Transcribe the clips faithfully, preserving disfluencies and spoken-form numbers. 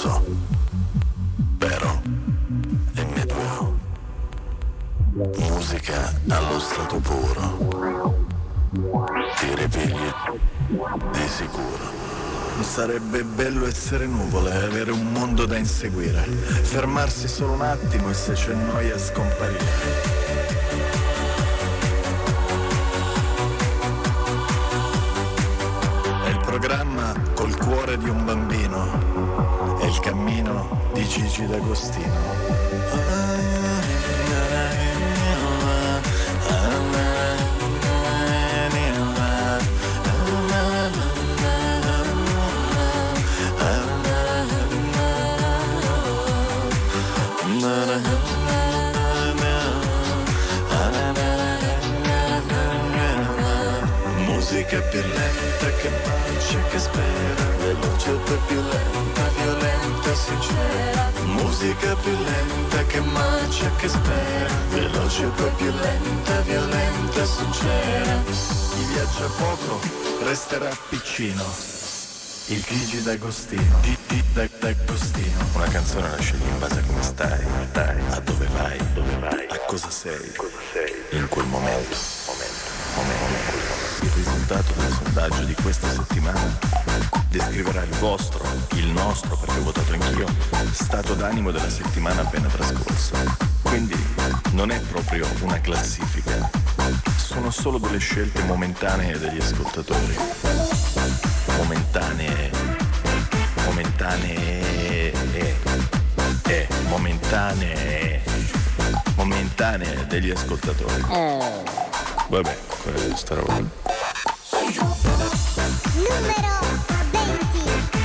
so, però è medio. Musica allo stato puro, ti ripigli di sicuro. Sarebbe bello essere nuvole, avere un mondo da inseguire, fermarsi solo un attimo e se c'è noia scomparire. È il programma col cuore di un bambino, è il cammino di Gigi D'Agostino. Musica più lenta che marcia, che spera, veloce poi più lenta, violenta, sincera. Musica più lenta che marcia, che spera, veloce poi più lenta, violenta, sincera. Chi viaggia poco resterà piccino. Il Gigi D'Agostino, Gigi D'Agostino. Una canzone la scegli in base a come stai, dai, a dove vai, dove vai, a cosa sei, cosa sei, in quel momento, momento, momento, momento. Il risultato del sondaggio di questa settimana descriverà il vostro, il nostro, perché ho votato anch'io, stato d'animo della settimana appena trascorsa. Quindi non è proprio una classifica, sono solo delle scelte momentanee degli ascoltatori. Momentanee, momentanee, eh, eh, momentanee, momentanee degli ascoltatori. Vabbè, questa roba. Numero venti.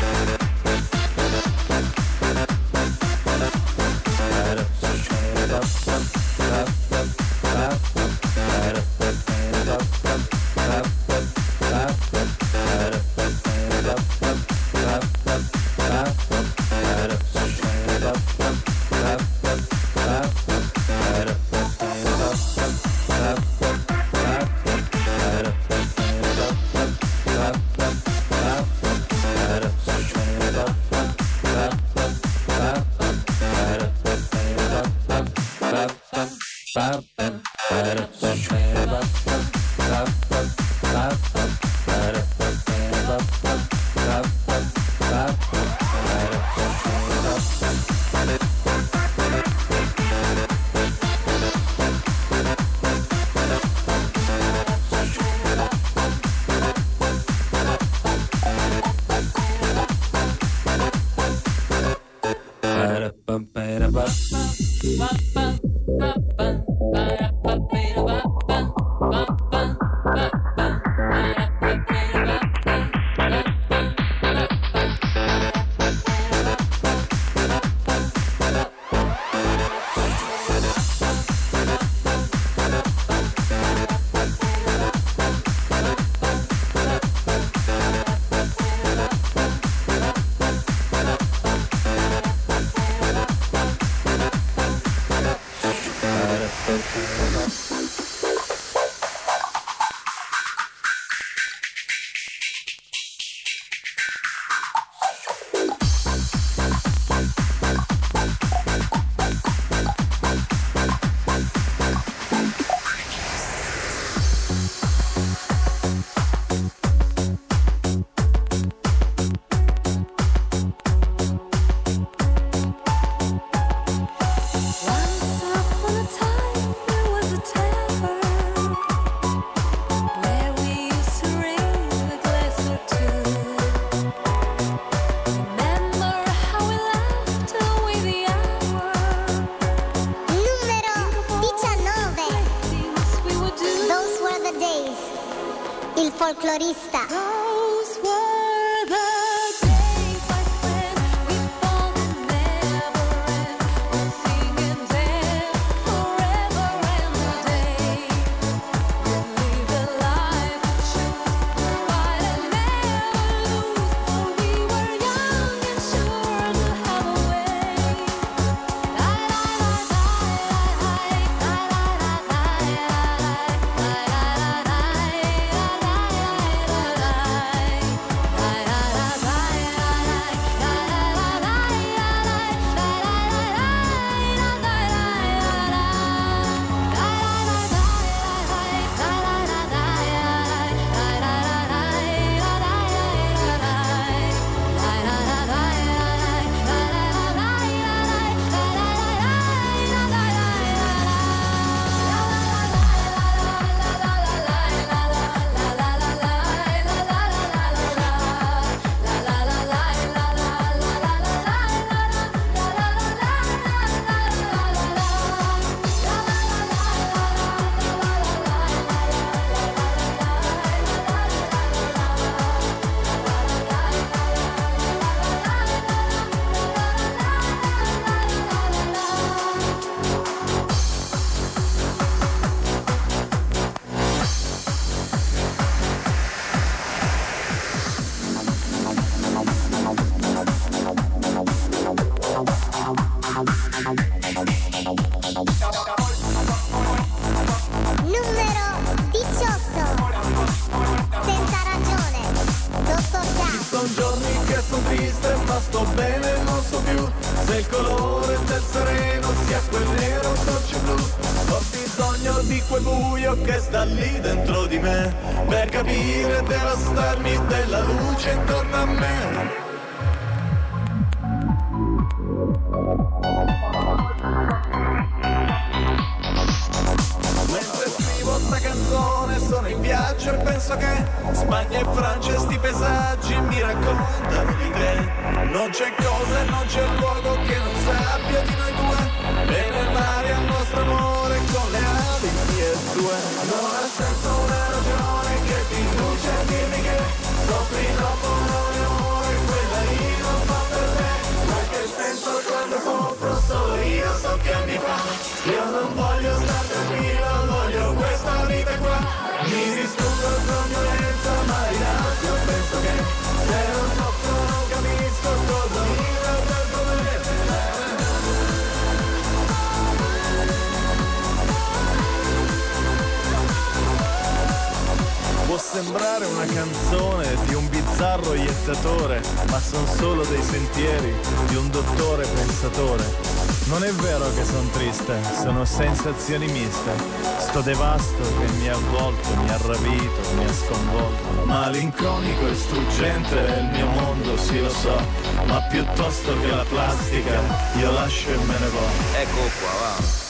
Folclorista. triste ma sto bene, non so più se il colore del sereno sia quel nero o dolce blu. Ho bisogno di quel buio che sta lì dentro di me per capire e devastarmi della luce intorno a me. Mentre scrivo sta canzone sono in viaggio e penso che Spagna e Francia sti paesaggi mi raccontano di te. Non c'è cosa e non c'è luogo che non sappia di noi due, e nel mare al nostro amore con le ali mie e tue. Non ha senso una ragione che ti induce a dirmi che soffri troppo amore, amore, quella io non fa per te. Ma che senso quando soffro solo io so che mi fa. Io non voglio stare tranquillo, voglio questa vita qua. Mi distruggo con violenza, ma in alto penso che se non soffro non capisco cosa mi dà per volere. Può sembrare una canzone di un bizzarro iettatore, ma son solo dei sentieri di un dottore pensatore. Non è vero che son triste, sono sensazioni miste. Sto devasto che mi ha avvolto, mi ha rapito, mi ha sconvolto. Malinconico e struggente è il mio mondo, sì lo so, ma piuttosto che la plastica io lascio e me ne vo'. Ecco qua, va.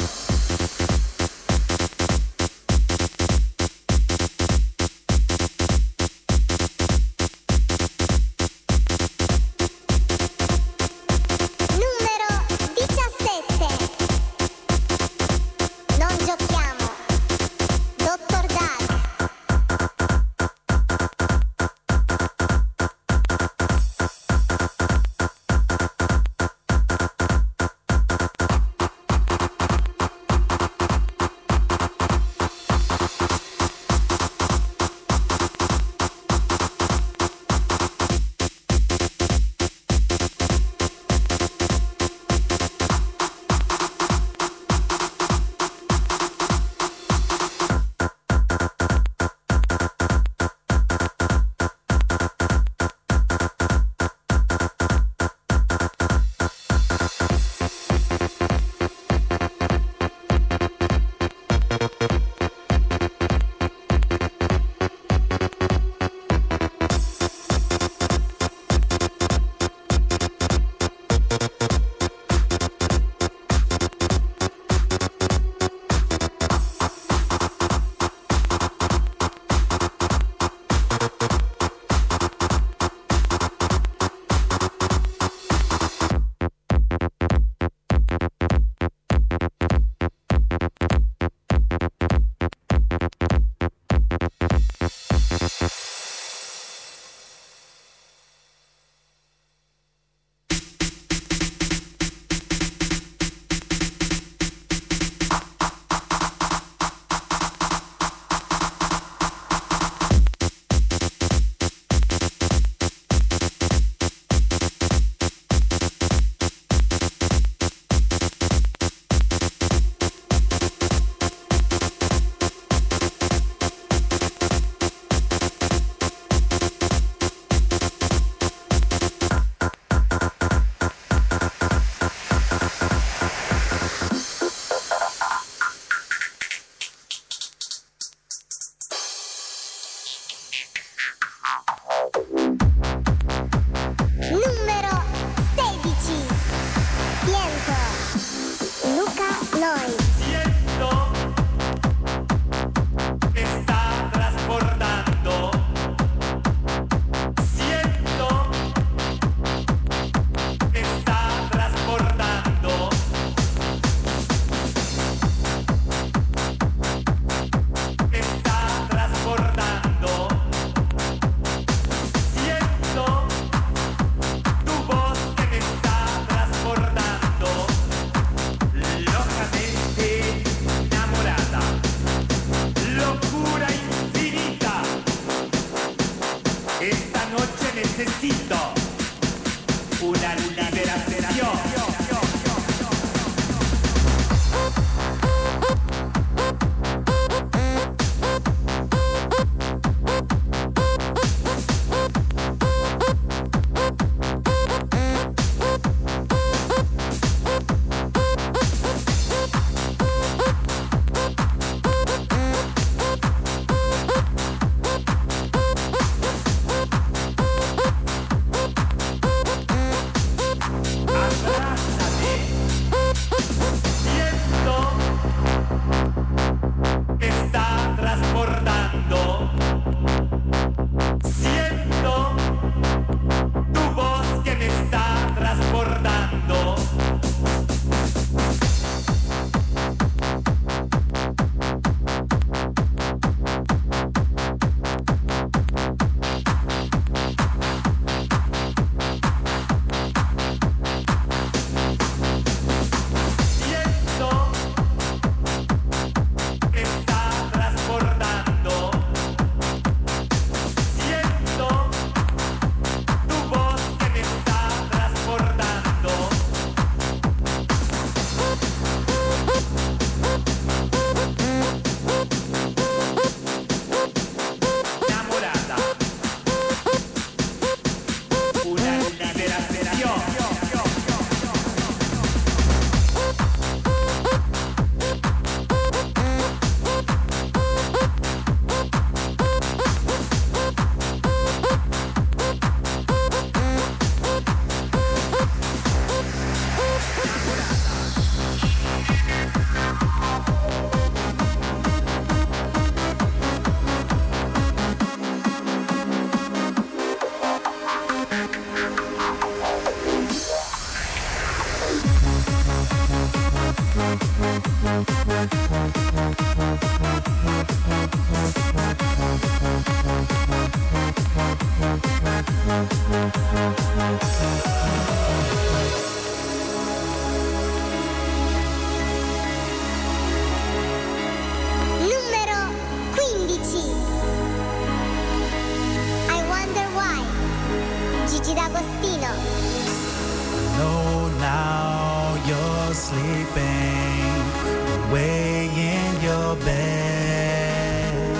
uno. No, now you're sleeping away in your bed.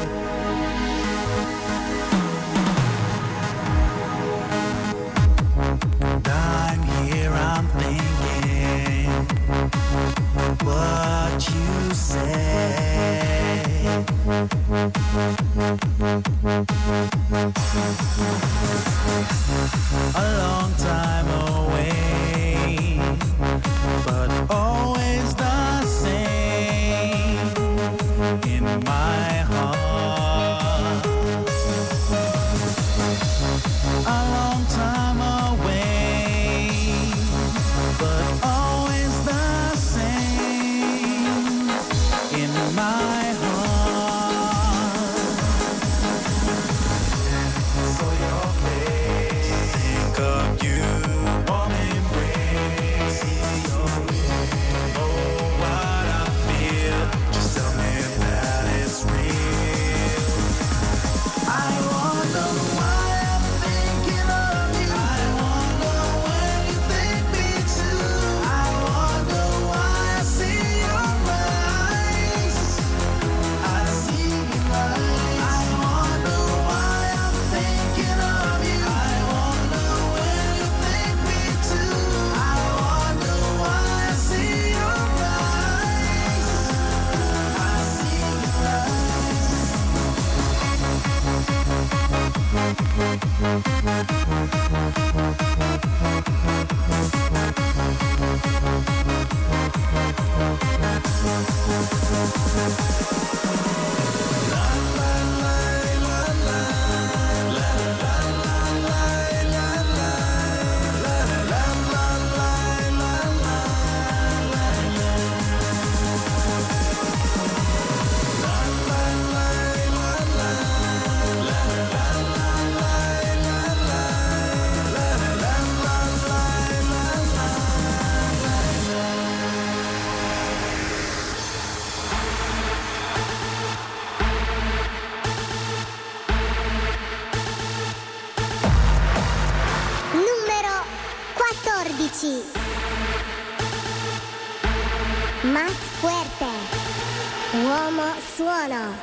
And I'm here, I'm thinking what you said. A long time away, but always the same in my heart. A long time away, but always the same in my heart. So your face, think of you, warm embrace, your way. Oh, what I feel, just tell me that it's real. I wonder why I'm thinking of you. I wonder when you think me too. I wonder why I see your eyes. I see your eyes. I wonder why I'm thinking of you. I wonder when you think me too. I wonder why I see your eyes. I see your Numero quattordici. Más fuerte. Uomo suono.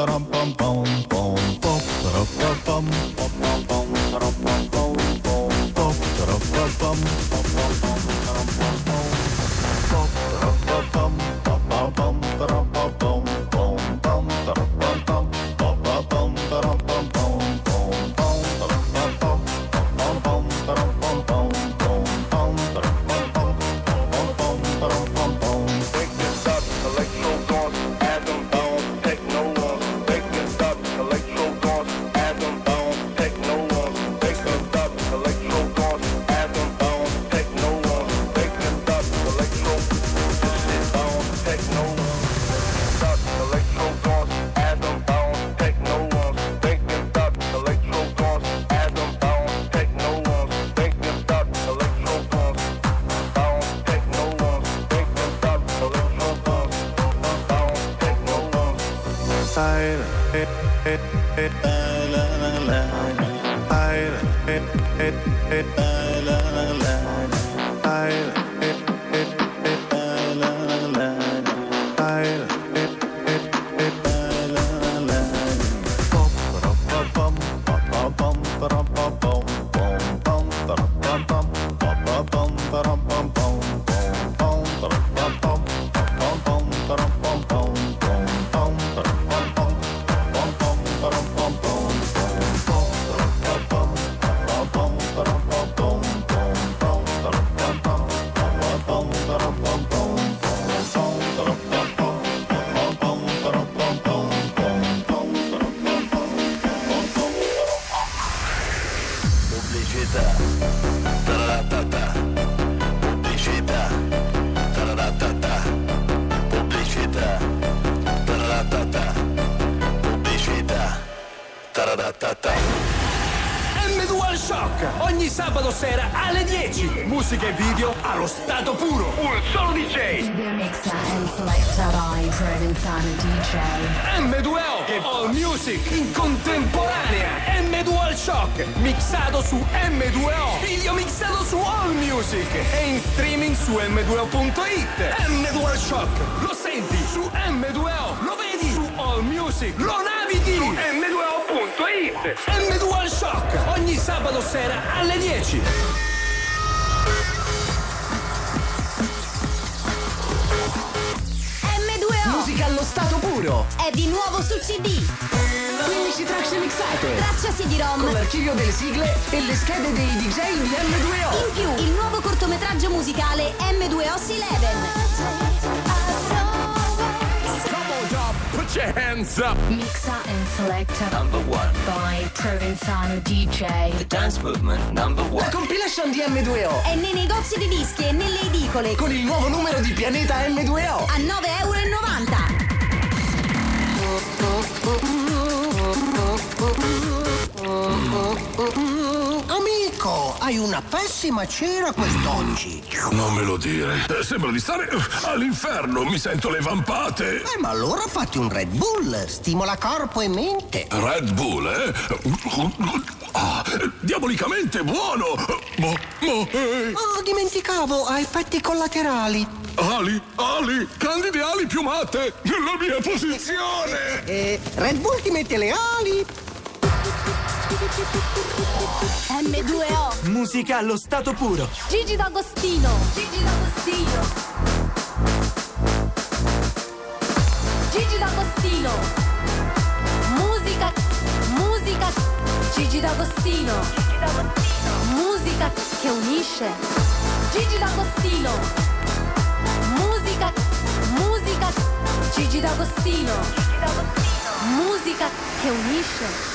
M due al Shock, ogni sabato sera alle dieci. Musica e video allo stato puro. Un solo D J. M due O All Music in contemporanea. M due al Shock, mixato su M due O. Video mixato su All Music e in streaming su M due O punto it. M due al Shock, lo senti su M due O, lo vedi su All Music, lo navighi su M due O punto it. M due al Shock, ogni sabato sera alle dieci. M due O Musica allo stato puro. è di nuovo su C D. quindici tracce mixate. Traccia C D-ROM. Con l'archivio delle sigle e le schede dei D J di M due O. In più, il nuovo cortometraggio musicale M due O si Eleven. Put your hands up. Mixer and selector Number one. by Provenzano D J. The dance movement number one. La compilation di M due O. È nei negozi di dischi e nelle edicole. Con il nuovo numero di Pianeta M due O. A nove virgola novanta euro. Amico, hai una pessima cera quest'oggi. Non me lo dire. Eh, Sembra di stare all'inferno. Mi sento le vampate. Eh, ma allora fatti un Red Bull. Stimola corpo e mente. Red Bull, eh? Ah, diabolicamente buono. Ma, ma, eh. Oh, dimenticavo, ha effetti collaterali. Ali, ali, candide ali piumate nella mia posizione. Eh, Red Bull ti mette le ali. M due O. Musica allo stato puro. Gigi D'Agostino. Gigi D'Agostino. Gigi D'Agostino. Musica. Musica. Gigi D'Agostino. Musica che unisce. Gigi D'Agostino. Musica. Musica. Gigi D'Agostino. Musica che unisce.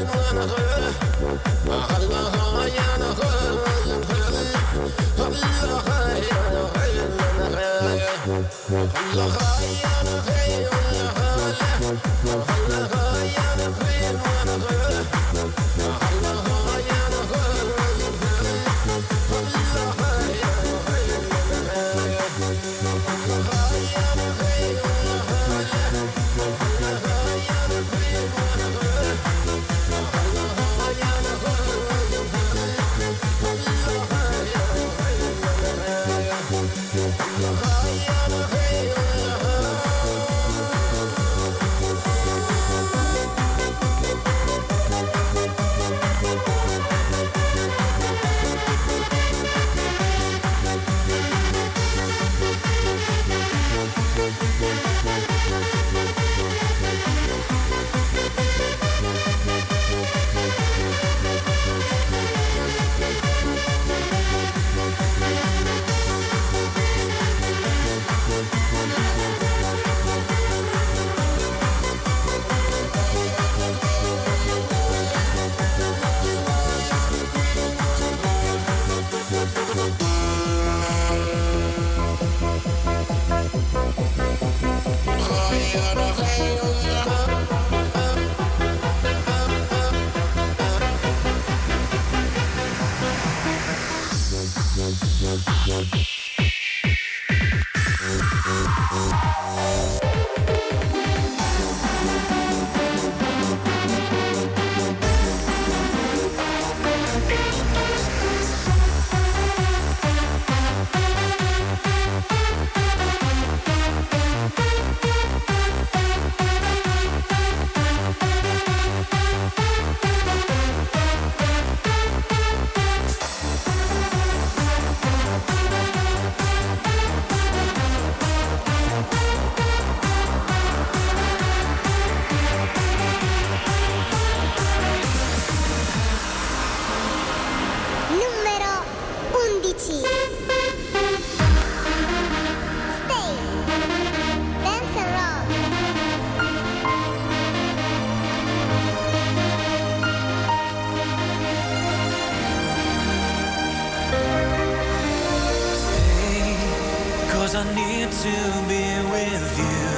I need to be with you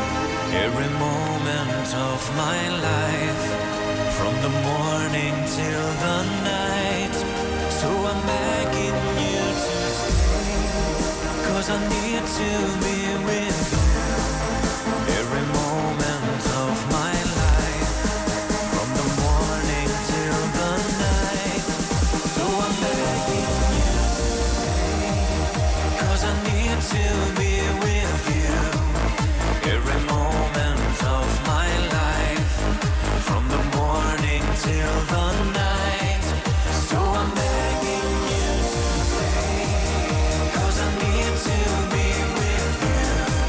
every moment of my life, from the morning till the night. So I'm begging you to stay, 'cause I need to be with you every moment of my life, from the morning till the night. So I'm begging you to stay, 'cause I need to be with you every moment of my life, from the morning till the night. So I'm begging you to stay, 'cause I need to be with you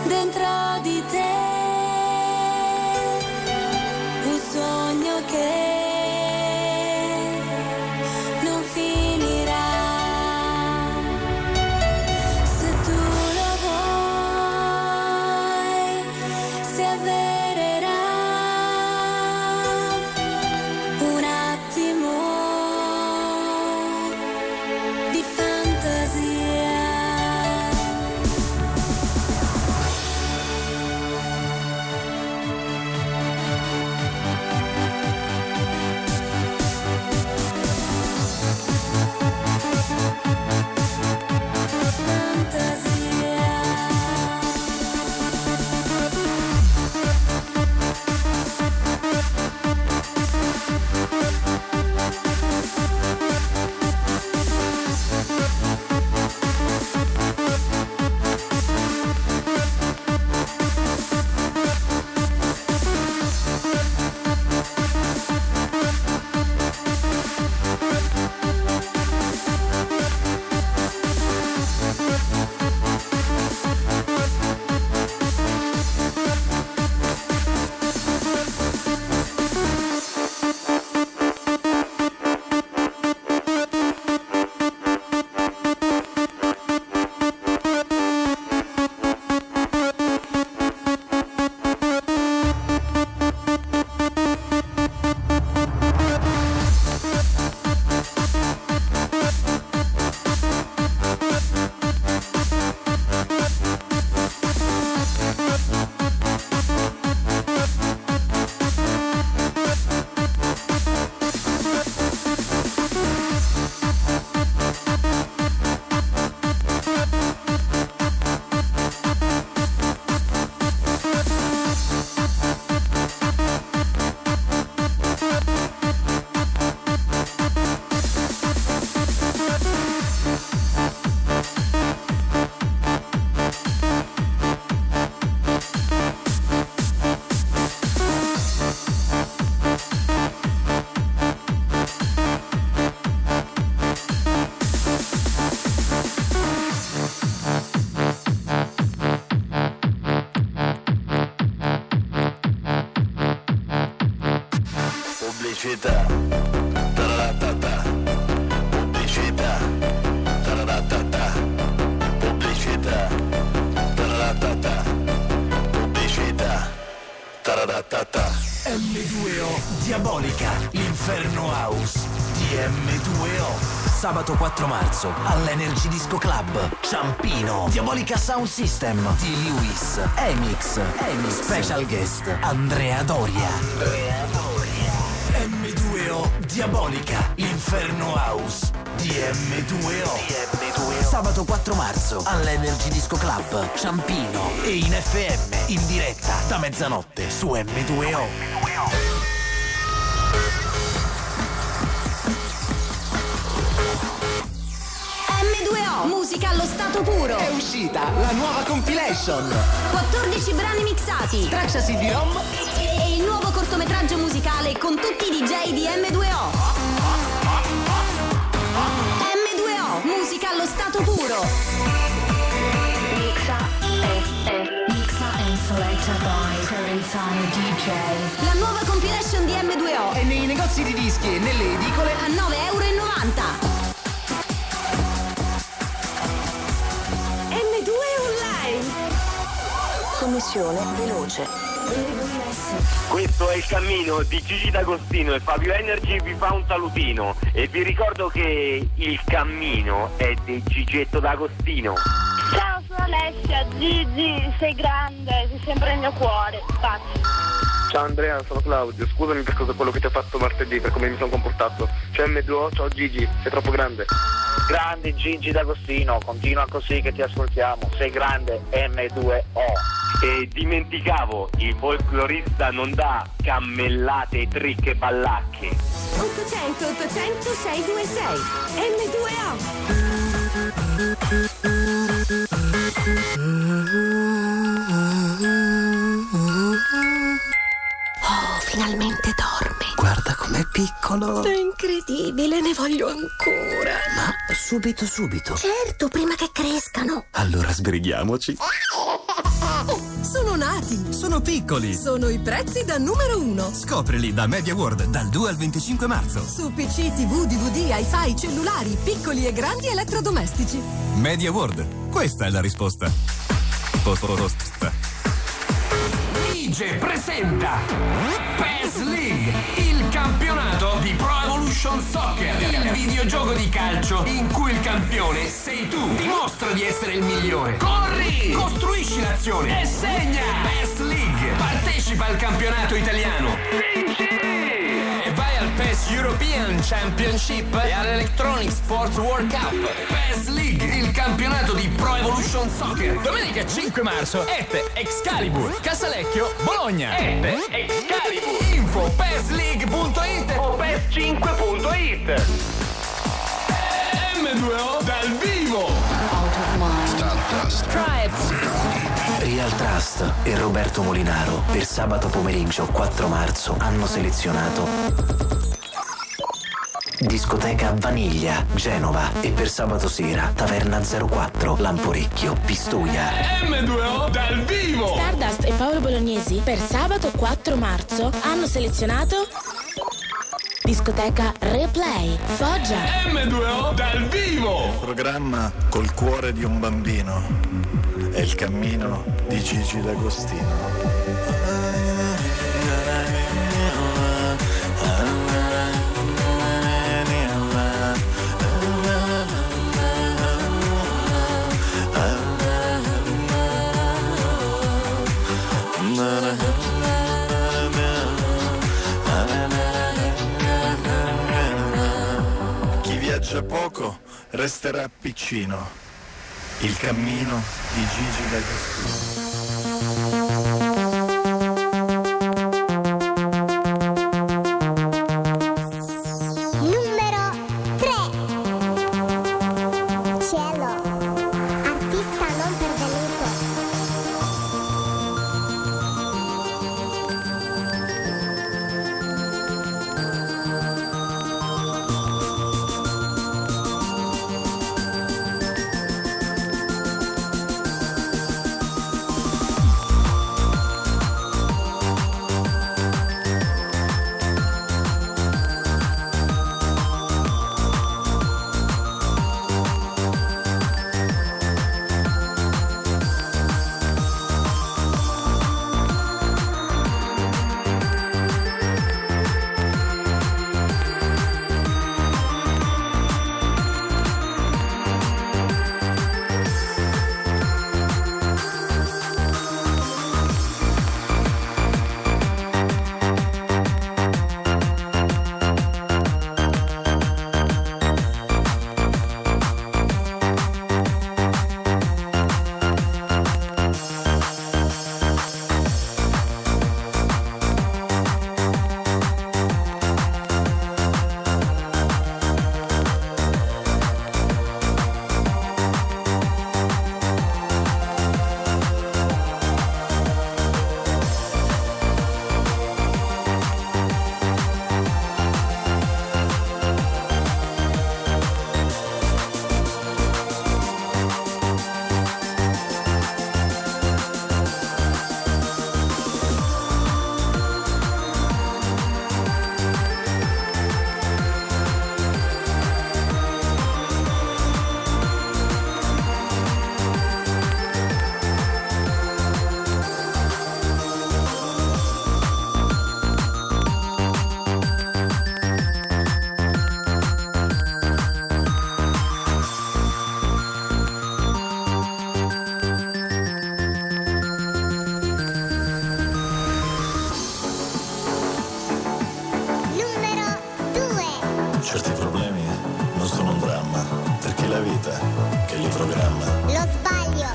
dentro di te, un sogno che non finirà. Se tu lo vuoi, si avvererà un attimo di fantasia. Pubblicità, tararatata, pubblicità, tararatata, pubblicità, tararatata, pubblicità, tararatata. M due O Diabolica, l'Inferno House di M due O. Sabato quattro marzo all'Energy Disco Club, Ciampino. Diabolica Sound System di Lewis, Emix, Emix. Special guest Andrea Doria. Andrea Doria. M due O Diabolica, l'Inferno House di M due O. Di M due O. Sabato quattro marzo all'Energy Disco Club, Ciampino. E in F M, in diretta da mezzanotte su M due O. Musica allo stato puro. È uscita la nuova compilation. quattordici brani mixati. Traccia C D-ROM e il nuovo cortometraggio musicale con tutti i D J di M due O. M due O, musica allo stato puro. Mixa e Mixa and selected by Provenzano D J. La nuova compilation di M due O è nei negozi di dischi e nelle edicole a nove e novanta euro. Connessione veloce. Questo è il cammino di Gigi D'Agostino e Fabio Energy vi fa un salutino e vi ricordo che il cammino è di Gigetto D'Agostino. Ciao, sono Alessia. Gigi, sei grande, sei sempre nel mio cuore. Baci. Ciao Andrea, sono Claudio, scusami per cosa quello che ti ho fatto martedì, per come mi sono comportato. Ciao M due O, ciao Gigi, sei troppo grande. Grande Gigi D'Agostino, continua così che ti ascoltiamo, sei grande M due O. E dimenticavo, il folclorista non dà cammellate, trick e ballacche. ottocento ottocento sei due sei M due O. Oh, finalmente dorme. Guarda com'è piccolo. È incredibile, ne voglio ancora. Ma subito, subito. Certo, prima che crescano. Allora sbrighiamoci. Sono nati! Sono piccoli! Sono i prezzi da numero uno! Scoprili da MediaWorld dal due al venticinque marzo. Su P C, tivù, D V D, hi-fi, cellulari, piccoli e grandi elettrodomestici. MediaWorld, questa è la risposta. Posta. D J presenta P E S League, il campionato di Pro Evolution Soccer, il videogioco di calcio in cui il campione sei tu. Dimostra di essere il migliore. Corri, costruisci l'azione e segna. P E S League, partecipa al campionato italiano. Vinci! E vai al P E S European Championship e all'Electronic Sports World Cup. P E S League, il campionato di Pro Evolution Soccer. Domenica cinque marzo, Ette Excalibur, Casalecchio, Bologna. Ette Excalibur. Info P E S League punto it o P E S cinque punto it. M due O dal vivo. Real Trust e Roberto Molinaro per sabato pomeriggio quattro marzo hanno selezionato Discoteca Vaniglia, Genova, e per sabato sera Taverna zero quattro, Lamporecchio, Pistoia. M due O dal vivo. Stardust e Paolo Bolognesi per sabato quattro marzo hanno selezionato Discoteca Replay, Foggia. M due O dal vivo. Programma col cuore di un bambino. È il cammino di Gigi D'Agostino. Chi viaggia poco resterà piccino. Il cammino di Gigi D'Agostino. Certi problemi non sono un dramma, perché è la vita che li programma. Lo sbaglio,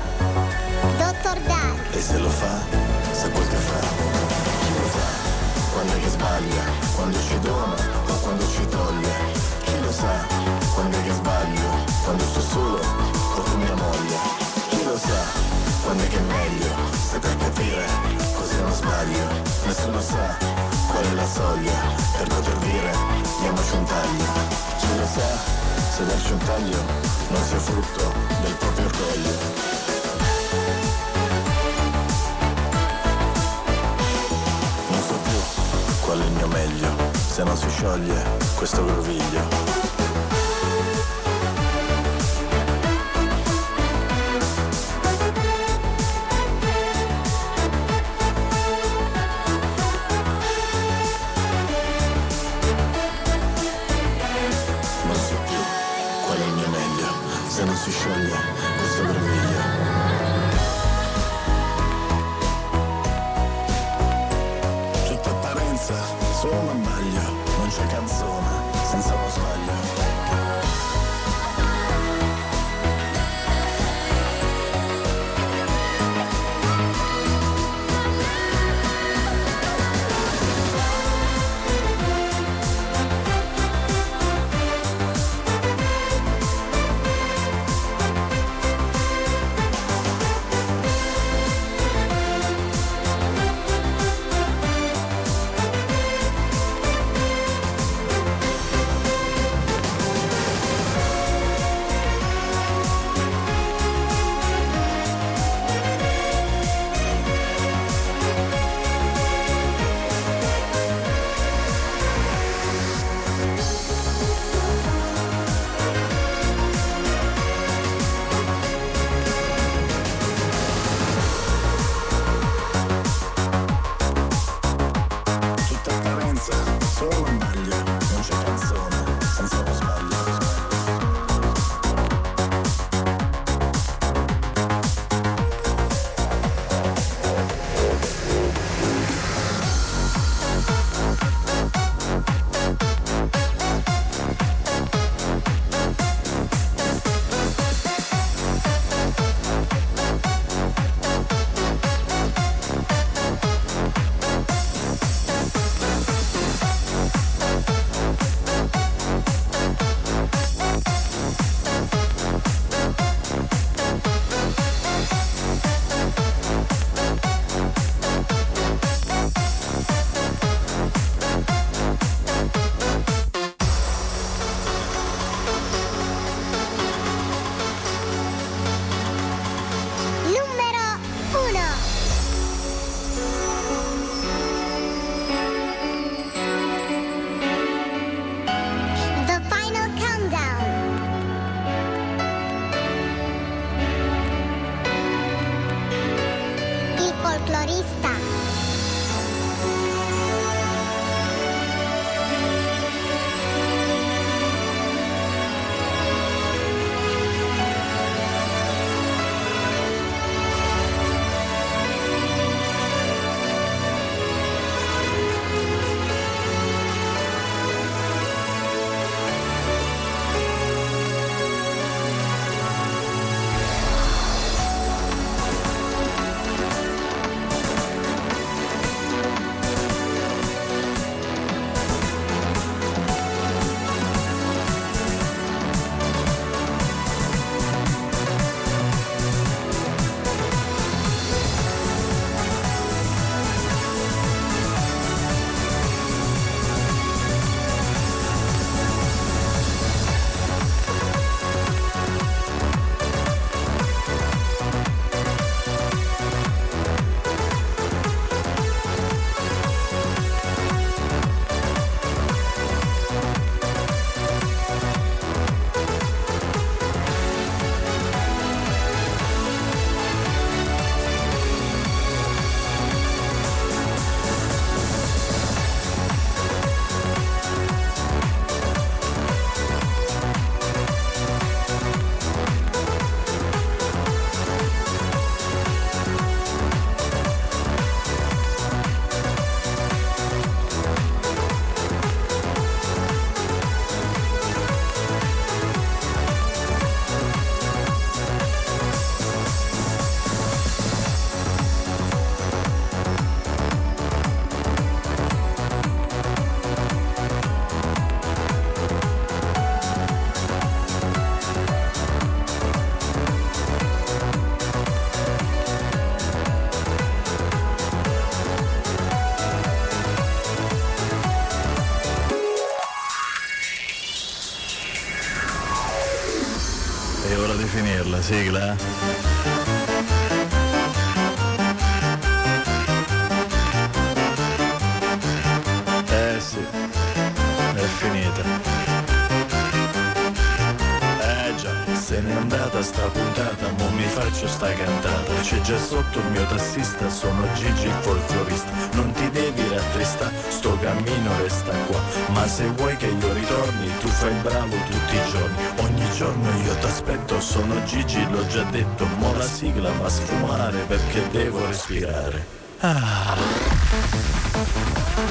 dottor Dark. E se lo fa, sa quel che fa. Chi lo sa, quando è che sbaglia, quando ci dona o quando ci toglie. Chi lo sa, quando è che sbaglio, quando sto solo o con mia moglie. Chi lo sa, quando è che è meglio, saper capire cos'è uno sbaglio. Nessuno sa qual è la soglia per poter dire diamoci un taglio. Chi lo sa se darci un taglio non sia frutto del proprio orgoglio. se non si scioglie questo groviglio. Se non si scioglie questo groviglio. Tutta apparenza, solo un ammaglio, non c'è canzone senza uno sbaglio. finirla, sigla. Eh sì. da sta puntata, mo mi faccio sta cantata. C'è già sotto il mio tassista, sono Gigi il folclorista. Non ti devi rattristare, sto cammino resta qua. Ma se vuoi che io ritorni, tu fai bravo tutti i giorni. Ogni giorno io t'aspetto, sono Gigi, l'ho già detto. Mo la sigla va a sfumare perché devo respirare. Ah.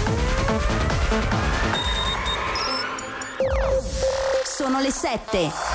Sono le sette.